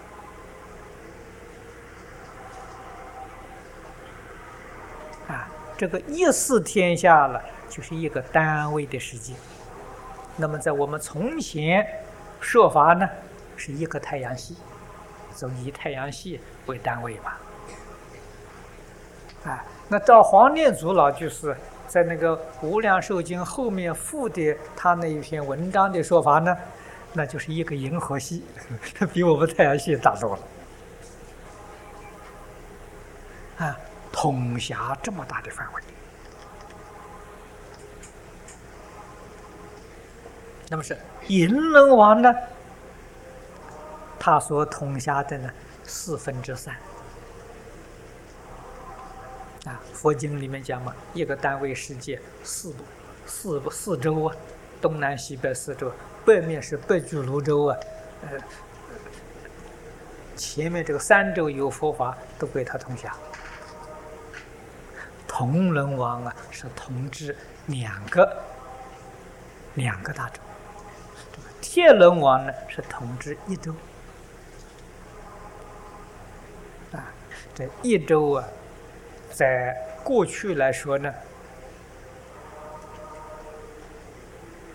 这个1/4天下了，就是一个单位的世界。那么在我们从前说法呢，是一个太阳系，就以太阳系为单位嘛。那照黄念祖老居士在那个《无量寿经》后面附的他那一篇文章的说法呢，那就是一个银河系，比我们太阳系大多了。统辖这么大的范围。那么是银轮王呢，他所统辖的呢3/4。佛经里面讲嘛，一个单位世界四周东南西北4周，北面是北俱泸州前面这个3周有佛法都归他统辖。铜轮王是统治两个大洲，铁轮王呢是统治1州。这1州在过去来说呢，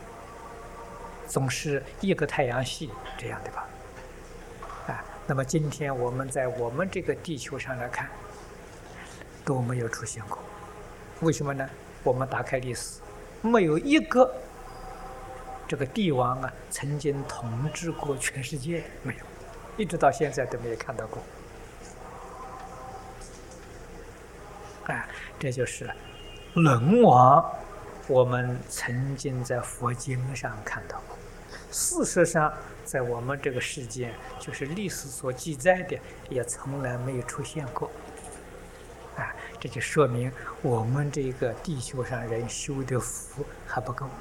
总是一个太阳系这样的吧？那么今天我们在我们这个地球上来看，都没有出现过。为什么呢？我们打开历史，没有一个这个帝王曾经统治过全世界，没有，一直到现在都没有看到过。这就是轮王，我们曾经在佛经上看到过。事实上，在我们这个世界，就是历史所记载的，也从来没有出现过。这就说明我们这个地球上人修的福还不够。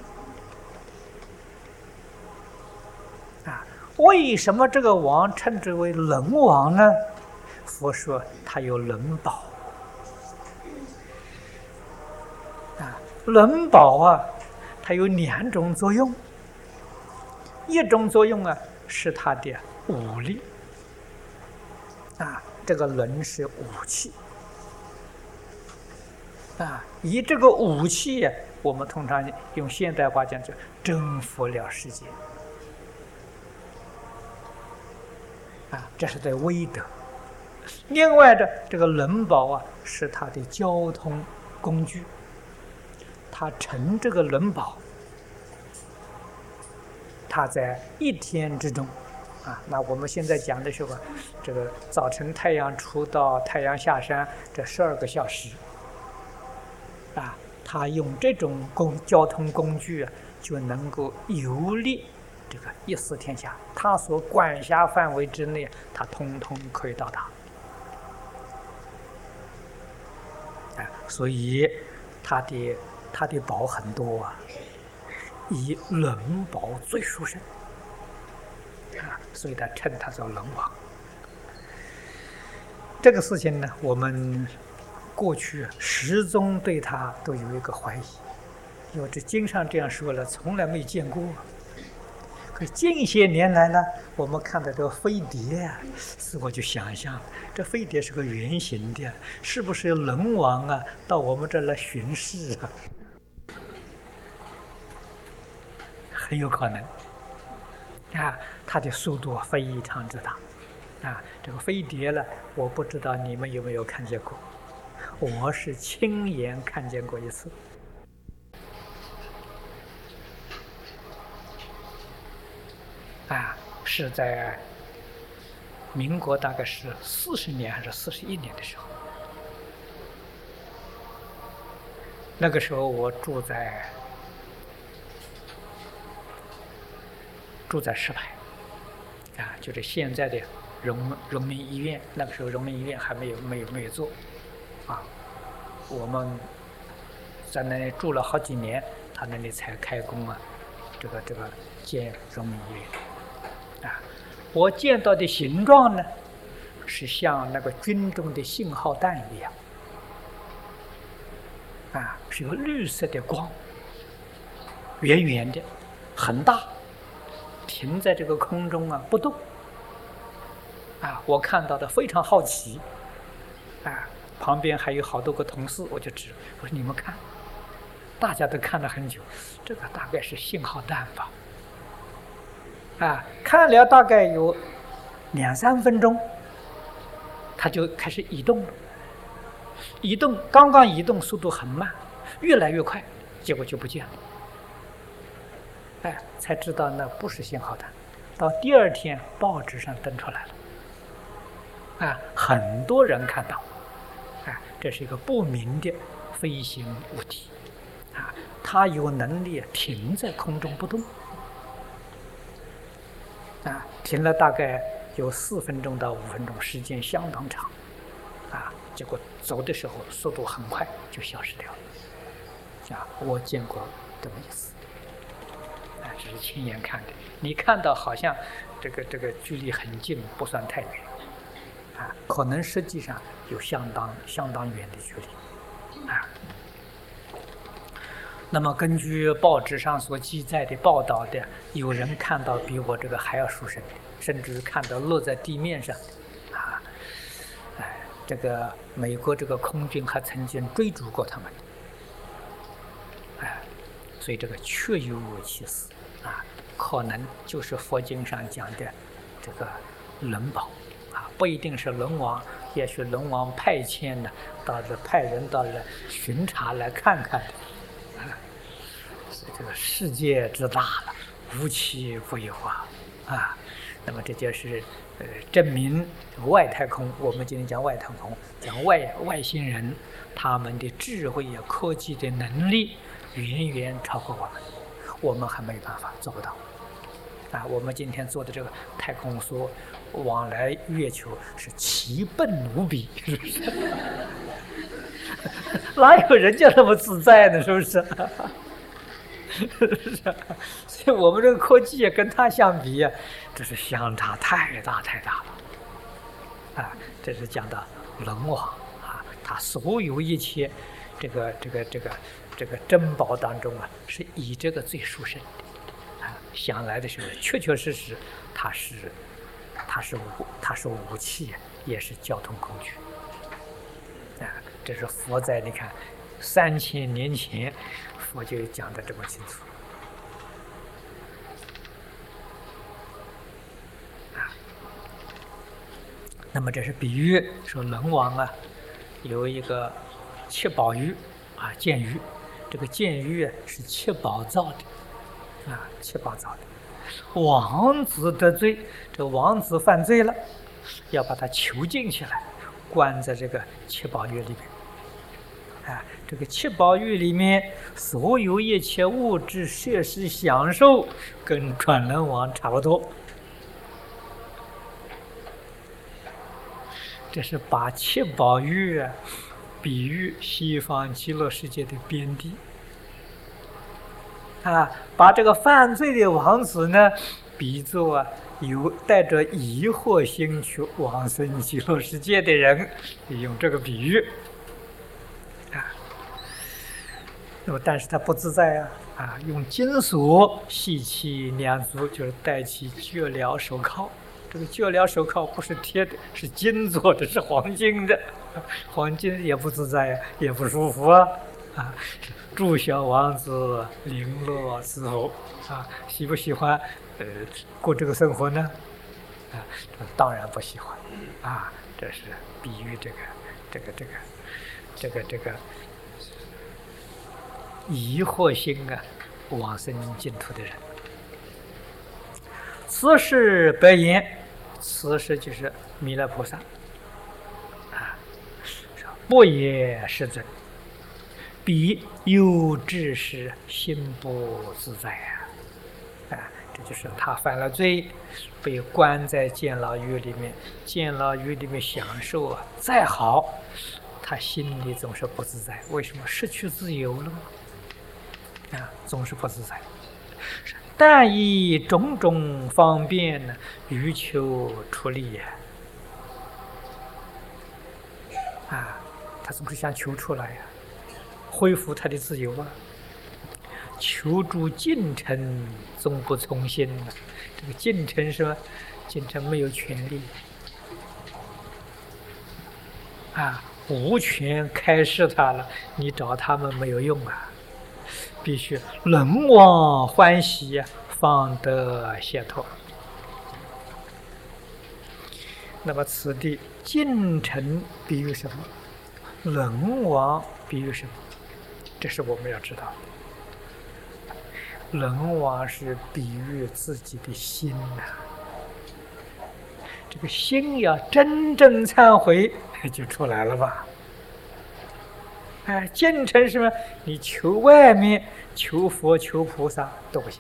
为什么这个王称之为轮王呢？佛说他有轮宝。轮宝它有2种作用。一种作用是它的武力。这个轮是武器。以这个武器我们通常用现代话讲，就征服了世界。这是在威德。另外的这个轮宝是它的交通工具。他乘这个轮宝，他在一天之中，那我们现在讲的时候，这个早晨太阳出到太阳下山这12个小时，他用这种交通工具就能够游历这个一司天下，他所管辖范围之内，他通通可以到达。所以他的宝很多以轮宝最殊胜所以他称他做轮王。这个事情呢，我们过去始终对他都有一个怀疑，因为这经上这样说了，从来没见过。可近些年来呢，我们看到这个飞碟是我就想象，这飞碟是个圆形的，是不是轮王到我们这儿来巡视很有可能它的速度非常之大这个飞碟我不知道你们有没有看见过，我是亲眼看见过一次。是在民国大概是40年还是41年的时候，那个时候我住在石牌就是现在的人民医院。那个时候人民医院还没有做我们在那里住了好几年，他那里才开工这个建人民医院我见到的形状呢，是像那个军中的信号弹一样是有绿色的光，圆圆的，很大，停在这个空中不动我看到的非常好奇旁边还有好多个同事，我就指，我说你们看，大家都看了很久，这个大概是信号弹吧看了大概有2-3分钟，它就开始移动了。刚刚移动速度很慢，越来越快，结果就不见了。才知道那不是信号弹。到第2天报纸上登出来了很多人看到这是一个不明的飞行物体它有能力停在空中不动停了大概有4分钟到5分钟，时间相当长结果走的时候速度很快就消失掉了我见过这么一次这是亲眼看的。你看到好像这个距离很近，不算太远可能实际上有相当远的距离那么根据报纸上所记载的报道的，有人看到比我这个还要殊胜，甚至看到落在地面上这个美国这个空军还曾经追逐过他们所以这个确有其事可能就是佛经上讲的这个轮宝啊，不一定是轮王，也许轮王派遣的，派人到了巡查来看看的啊。这个世界之大了，无奇不有啊。那么这就是证明外太空，我们今天讲外太空，讲外星人，他们的智慧啊、科技的能力远远超过我们，我们还没有办法做不到啊。我们今天做的这个太空梭往来月球是奇笨无比，是不是？哪有人家那么自在呢？是不是？所以我们这个科技跟它相比啊，这是相差太大了啊！这是讲到轮王啊，他所有一切这个珍宝当中啊，是以这个最殊胜的啊。想来的时候，确确实实，它是武器，也是交通工具啊。这是佛在你看3000年前。我就讲得这么清楚啊。那么这是比喻说轮王啊，有一个七宝鱼啊，剑鱼。这个剑鱼啊是七宝造的啊，七宝造的。王子得罪，这个王子犯罪了，要把他囚禁起来，关在这个七宝鱼里面。啊，这个七宝玉里面所有一切物质设施享受，跟转轮王差不多。这是把七宝玉啊，比喻西方极乐世界的边地。啊，把这个犯罪的王子呢，比作啊有带着疑惑心去往生极乐世界的人，用这个比喻。那么，但是他不自在啊！用金属系其两足，就是戴起脚镣手铐。这个脚镣手铐不是铁的，是金做的，是黄金的。黄金也不自在也不舒服啊！祝小王子零落伺候啊，喜不喜欢过这个生活呢？啊，当然不喜欢啊！这是比喻这个。疑惑心啊，往生净土的人。此是白言，此是就是弥勒菩萨啊，不也世尊，彼有志时心不自在啊！这就是他犯了罪，被关在监牢狱里面，监牢狱里面享受啊再好，他心里总是不自在。为什么？失去自由了吗？啊，总是不自在。但以种种方便呢，欲求出离也。啊，他总是想求出来恢复他的自由啊。求助进程，总不从心啊。这个进程是吧？进程没有权利啊，无权开示他了，你找他们没有用啊。必须轮王欢喜，方得解脱。那么此地进程比喻什么？轮王比喻什么？这是我们要知道的。轮王是比喻自己的心这个心要真正忏悔，就出来了吧。进程是什么？你求外面，求佛、求菩萨都不行。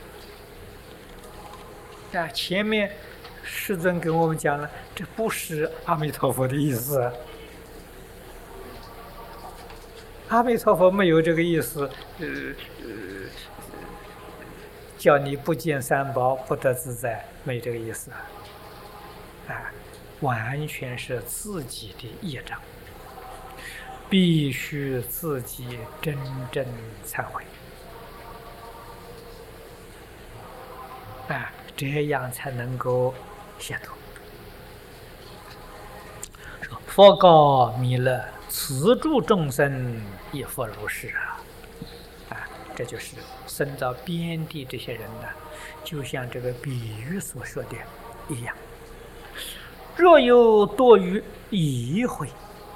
前面世尊跟我们讲了，这不是阿弥陀佛的意思。阿弥陀佛没有这个意思，叫你不见三宝，不得自在，没这个意思。完全是自己的业障。必须自己真正忏悔，这样才能够解脱。佛告弥勒：“此诸众生亦复如是这就是生造边地这些人呢，就像这个比喻所说的一样。若有多于一回，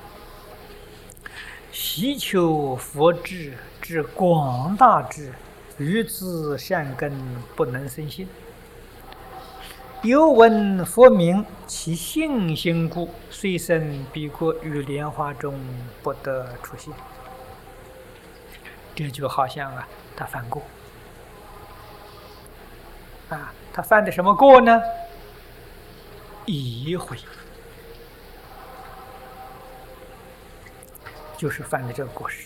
希求佛智之广大智，于自善根不能生信。又闻佛名，其信心故，虽生彼国于莲花中，不得出现。这就好像他犯过他犯的什么过呢？疑回，就是犯的这个过失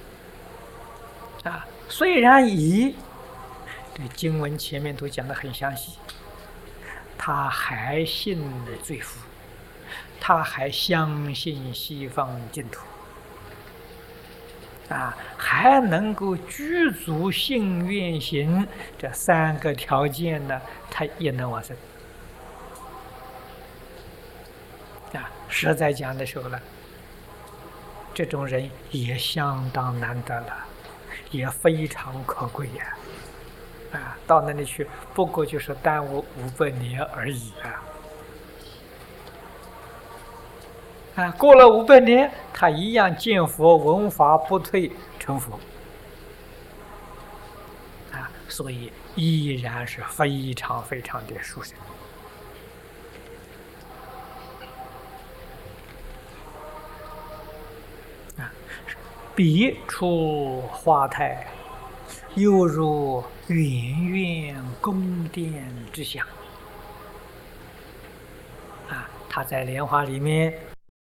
虽然疑，这经文前面都讲得很详细，他还信罪福，他还相信西方净土还能够具足信愿行这3个条件呢，他也能往生实在讲的时候呢，这种人也相当难得了，也非常可贵到那里去不过就是耽误500年而已过了500年，他一样见佛闻法不退成佛所以依然是非常非常的殊胜彼出花台，犹如远远宫殿之香他在莲花里面